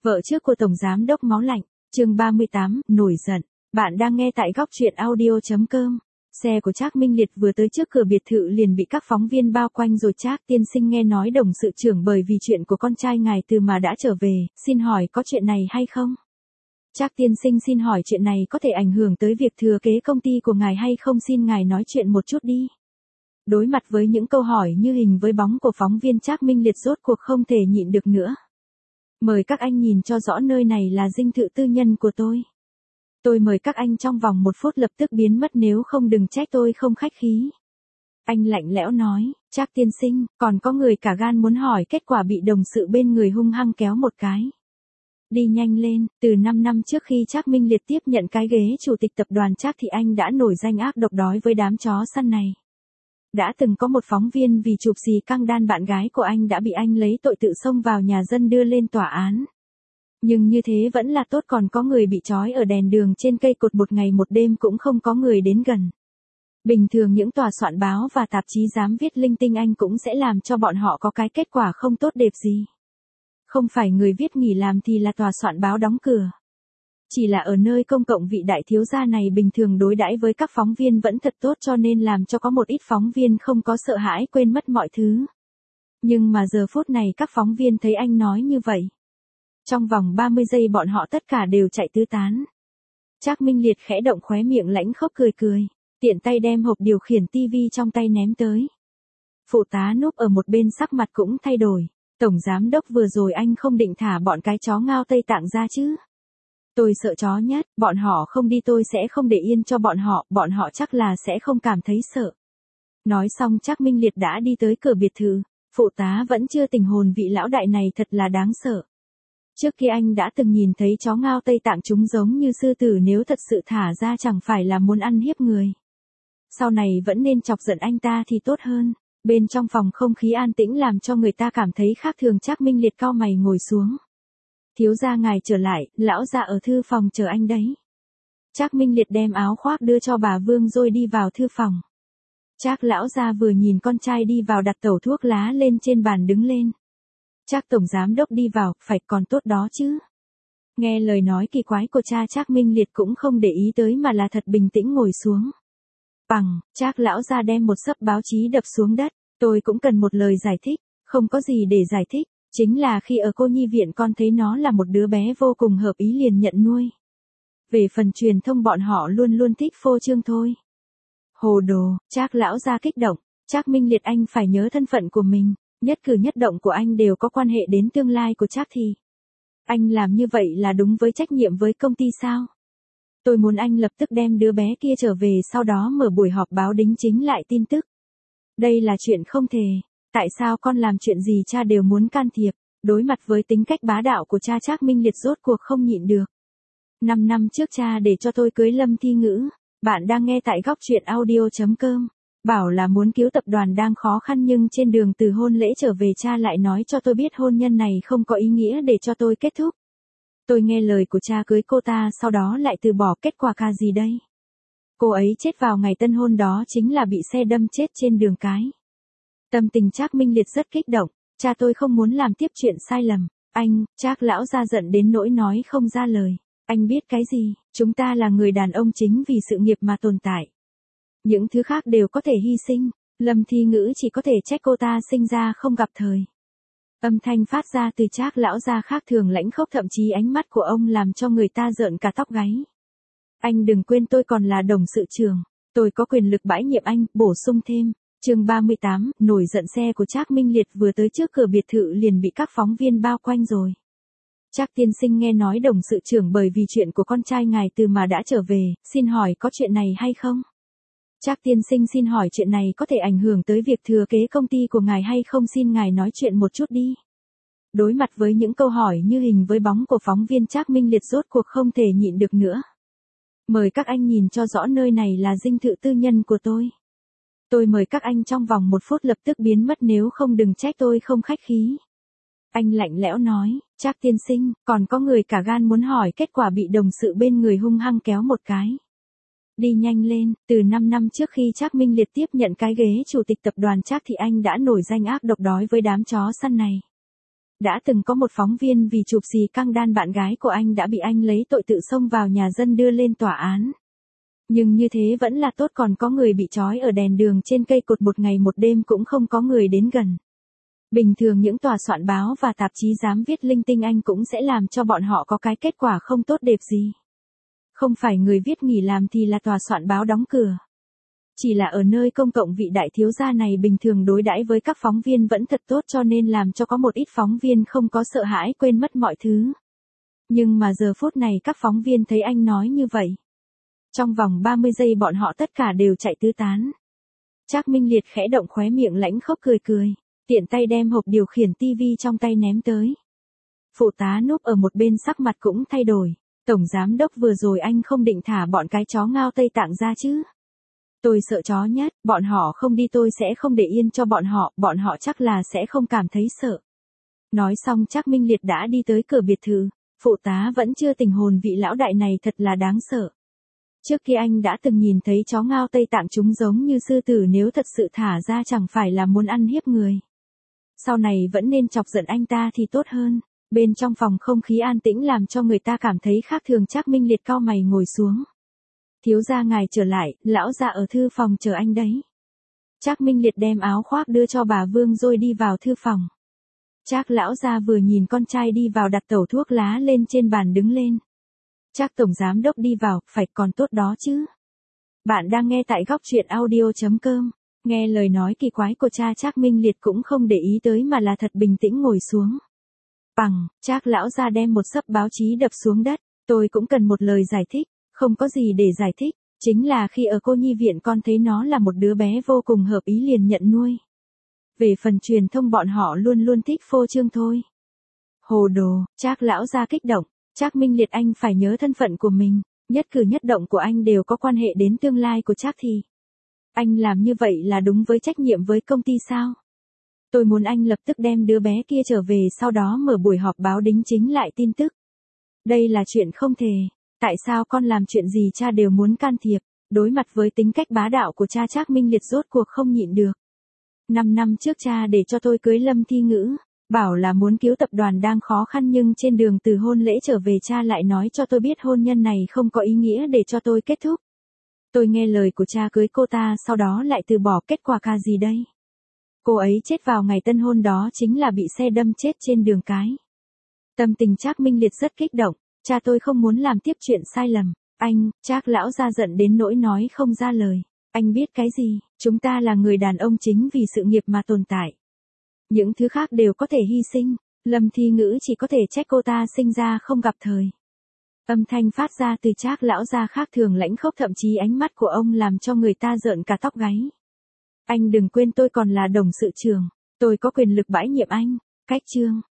Vợ trước của Tổng Giám đốc Máu Lạnh, chương 38, nổi giận. Bạn đang nghe tại góc truyện audio.com. Xe của Trác Minh Liệt vừa tới trước cửa biệt thự liền bị các phóng viên bao quanh rồi. Trác tiên sinh nghe nói Đồng sự trưởng bởi vì chuyện của con trai ngài từ mà đã trở về, xin hỏi có chuyện này hay không? Trác tiên sinh xin hỏi chuyện này có thể ảnh hưởng tới việc thừa kế công ty của ngài hay không, xin ngài nói chuyện một chút đi. Đối mặt với những câu hỏi như hình với bóng của phóng viên, Trác Minh Liệt rốt cuộc không thể nhịn được nữa. Mời các anh nhìn cho rõ, nơi này là dinh thự tư nhân của tôi. Tôi mời các anh trong vòng 1 phút lập tức biến mất, nếu không đừng trách tôi không khách khí. Anh lạnh lẽo nói, Trác tiên sinh, còn có người cả gan muốn hỏi kết quả bị đồng sự bên người hung hăng kéo một cái. Đi nhanh lên, từ 5 năm trước khi Trác Minh Liệt tiếp nhận cái ghế chủ tịch tập đoàn Trác thì anh đã nổi danh ác độc đói với đám chó săn này. Đã từng có một phóng viên vì chụp xì căng đan bạn gái của anh đã bị anh lấy tội tự xông vào nhà dân đưa lên tòa án. Nhưng như thế vẫn là tốt, còn có người bị trói ở đèn đường trên cây cột 1 ngày 1 đêm cũng không có người đến gần. Bình thường những tòa soạn báo và tạp chí dám viết linh tinh anh cũng sẽ làm cho bọn họ có cái kết quả không tốt đẹp gì. Không phải người viết nghỉ làm thì là tòa soạn báo đóng cửa. Chỉ là ở nơi công cộng vị đại thiếu gia này bình thường đối đãi với các phóng viên vẫn thật tốt, cho nên làm cho có một ít phóng viên không có sợ hãi quên mất mọi thứ. Nhưng mà giờ phút này các phóng viên thấy anh nói như vậy. Trong vòng 30 giây bọn họ tất cả đều chạy tứ tán. Trác Minh Liệt khẽ động khóe miệng lãnh khốc cười, tiện tay đem hộp điều khiển tivi trong tay ném tới. Phụ tá núp ở một bên sắc mặt cũng thay đổi. Tổng giám đốc, vừa rồi anh không định thả bọn cái chó ngao Tây Tạng ra chứ? Tôi sợ chó nhất, bọn họ không đi tôi sẽ không để yên cho bọn họ chắc là sẽ không cảm thấy sợ. Nói xong Trác Minh Liệt đã đi tới cửa biệt thự, phụ tá vẫn chưa tình hồn, vị lão đại này thật là đáng sợ. Trước kia anh đã từng nhìn thấy chó ngao Tây Tạng chúng giống như sư tử, nếu thật sự thả ra chẳng phải là muốn ăn hiếp người. Sau này vẫn nên chọc giận anh ta thì tốt hơn. Bên trong phòng không khí an tĩnh làm cho người ta cảm thấy khác thường. Trác Minh Liệt cau mày ngồi xuống. Thiếu gia ngài trở lại, lão gia ở thư phòng chờ anh đấy. Trác Minh Liệt đem áo khoác đưa cho bà Vương rồi đi vào thư phòng. Trác lão gia vừa nhìn con trai đi vào đặt tẩu thuốc lá lên trên bàn đứng lên. Trác tổng giám đốc đi vào, phải còn tốt đó chứ. Nghe lời nói kỳ quái của cha, Trác Minh Liệt cũng không để ý tới mà là thật bình tĩnh ngồi xuống. Bằng, Trác lão gia đem một xấp báo chí đập xuống đất. Tôi cũng cần một lời giải thích, không có gì để giải thích. Chính là khi ở cô nhi viện con thấy nó là một đứa bé vô cùng hợp ý liền nhận nuôi. Về phần truyền thông bọn họ luôn luôn thích phô trương thôi. Hồ đồ, Trác lão gia kích động. Trác Minh Liệt, anh phải nhớ thân phận của mình. Nhất cử nhất động của anh đều có quan hệ đến tương lai của Trác thì. Anh làm như vậy là đúng với trách nhiệm với công ty sao? Tôi muốn anh lập tức đem đứa bé kia trở về, sau đó mở buổi họp báo đính chính lại tin tức. Đây là chuyện không thể. Tại sao con làm chuyện gì cha đều muốn can thiệp? Đối mặt với tính cách bá đạo của cha, Trác Minh Liệt rốt cuộc không nhịn được. 5 năm trước cha để cho tôi cưới Lâm Thi Ngữ. Bạn đang nghe tại góc truyện audio.com. Bảo là muốn cứu tập đoàn đang khó khăn, nhưng trên đường từ hôn lễ trở về cha lại nói cho tôi biết hôn nhân này không có ý nghĩa để cho tôi kết thúc. Tôi nghe lời của cha cưới cô ta, sau đó lại từ bỏ, kết quả ca gì đây? Cô ấy chết vào ngày tân hôn, đó chính là bị xe đâm chết trên đường cái. Tâm tình Trác Minh Liệt rất kích động, cha tôi không muốn làm tiếp chuyện sai lầm. Anh, Trác lão gia giận đến nỗi nói không ra lời. Anh biết cái gì, chúng ta là người đàn ông chính vì sự nghiệp mà tồn tại. Những thứ khác đều có thể hy sinh, Lâm Thi Ngữ chỉ có thể trách cô ta sinh ra không gặp thời. Âm thanh phát ra từ Trác lão gia khác thường lãnh khốc, thậm chí ánh mắt của ông làm cho người ta rợn cả tóc gáy. Anh đừng quên tôi còn là đồng sự trưởng, tôi có quyền lực bãi nhiệm anh, bổ sung thêm. Chương 38, nổi giận. Xe của Trác Minh Liệt vừa tới trước cửa biệt thự liền bị các phóng viên bao quanh rồi. Trác tiên sinh nghe nói Đồng sự trưởng bởi vì chuyện của con trai ngài từ mà đã trở về, xin hỏi có chuyện này hay không? Trác tiên sinh xin hỏi chuyện này có thể ảnh hưởng tới việc thừa kế công ty của ngài hay không, xin ngài nói chuyện một chút đi. Đối mặt với những câu hỏi như hình với bóng của phóng viên, Trác Minh Liệt rốt cuộc không thể nhịn được nữa. Mời các anh nhìn cho rõ, nơi này là dinh thự tư nhân của tôi. Tôi mời các anh trong vòng 1 phút lập tức biến mất, nếu không đừng trách tôi không khách khí. Anh lạnh lẽo nói, Trác tiên sinh, còn có người cả gan muốn hỏi kết quả bị đồng sự bên người hung hăng kéo một cái. Đi nhanh lên, từ 5 năm trước khi Trác Minh Liệt tiếp nhận cái ghế chủ tịch tập đoàn Trác thì anh đã nổi danh ác độc đói với đám chó săn này. Đã từng có một phóng viên vì chụp xì căng đan bạn gái của anh đã bị anh lấy tội tự xông vào nhà dân đưa lên tòa án. Nhưng như thế vẫn là tốt, còn có người bị trói ở đèn đường trên cây cột một ngày một đêm cũng không có người đến gần. Bình thường những tòa soạn báo và tạp chí dám viết linh tinh anh cũng sẽ làm cho bọn họ có cái kết quả không tốt đẹp gì. Không phải người viết nghỉ làm thì là tòa soạn báo đóng cửa. Chỉ là ở nơi công cộng vị đại thiếu gia này bình thường đối đãi với các phóng viên vẫn thật tốt, cho nên làm cho có một ít phóng viên không có sợ hãi quên mất mọi thứ. Nhưng mà giờ phút này các phóng viên thấy anh nói như vậy. Trong vòng 30 giây bọn họ tất cả đều chạy tứ tán. Trác Minh Liệt khẽ động khóe miệng lãnh khốc cười cười, tiện tay đem hộp điều khiển tivi trong tay ném tới. Phụ tá núp ở một bên sắc mặt cũng thay đổi. Tổng giám đốc, vừa rồi anh không định thả bọn cái chó ngao Tây Tạng ra chứ? Tôi sợ chó nhất, bọn họ không đi tôi sẽ không để yên cho bọn họ chắc là sẽ không cảm thấy sợ. Nói xong Trác Minh Liệt đã đi tới cửa biệt thự, phụ tá vẫn chưa tỉnh hồn, vị lão đại này thật là đáng sợ. Trước kia anh đã từng nhìn thấy chó ngao Tây Tạng chúng giống như sư tử, nếu thật sự thả ra chẳng phải là muốn ăn hiếp người. Sau này vẫn nên chọc giận anh ta thì tốt hơn. Bên trong phòng không khí an tĩnh làm cho người ta cảm thấy khác thường. Trác Minh Liệt cau mày ngồi xuống. Thiếu gia ngài trở lại, lão gia ở thư phòng chờ anh đấy. Trác Minh Liệt đem áo khoác đưa cho bà Vương rồi đi vào thư phòng. Trác lão gia vừa nhìn con trai đi vào đặt tẩu thuốc lá lên trên bàn đứng lên. Trác tổng giám đốc đi vào, phải còn tốt đó chứ. Bạn đang nghe tại góc truyện audio.com. Nghe lời nói kỳ quái của cha, Trác Minh Liệt cũng không để ý tới mà là thật bình tĩnh ngồi xuống. Bằng, Trác lão gia đem một xấp báo chí đập xuống đất. Tôi cũng cần một lời giải thích. Không có gì để giải thích, chính là khi ở cô nhi viện con thấy nó là một đứa bé vô cùng hợp ý liền nhận nuôi. Về phần truyền thông bọn họ luôn luôn thích phô trương thôi. Hồ đồ, Trác lão gia kích động. Trác Minh Liệt, anh phải nhớ thân phận của mình, nhất cử nhất động của anh đều có quan hệ đến tương lai của Trác Thị. Anh làm như vậy là đúng với trách nhiệm với công ty sao? Tôi muốn anh lập tức đem đứa bé kia trở về, sau đó mở buổi họp báo đính chính lại tin tức. Đây là chuyện không thể. Tại sao con làm chuyện gì cha đều muốn can thiệp? Đối mặt với tính cách bá đạo của cha, Trác Minh Liệt rốt cuộc không nhịn được. 5 năm trước cha để cho tôi cưới Lâm Thi Ngữ, bảo là muốn cứu tập đoàn đang khó khăn, nhưng trên đường từ hôn lễ trở về cha lại nói cho tôi biết hôn nhân này không có ý nghĩa để cho tôi kết thúc. Tôi nghe lời của cha cưới cô ta, sau đó lại từ bỏ, kết quả ca gì đây? Cô ấy chết vào ngày tân hôn, đó chính là bị xe đâm chết trên đường cái. Tâm tình Trác Minh Liệt rất kích động. Cha tôi không muốn làm tiếp chuyện sai lầm. Anh, Trác lão gia giận đến nỗi nói không ra lời. Anh biết cái gì? Chúng ta là người đàn ông chính vì sự nghiệp mà tồn tại. Những thứ khác đều có thể hy sinh. Lâm Thi Ngữ chỉ có thể trách cô ta sinh ra không gặp thời. Âm thanh phát ra từ Trác lão gia khác thường lãnh khốc, thậm chí ánh mắt của ông làm cho người ta rợn cả tóc gáy. Anh đừng quên tôi còn là đồng sự trưởng. Tôi có quyền lực bãi nhiệm anh. Cách chương.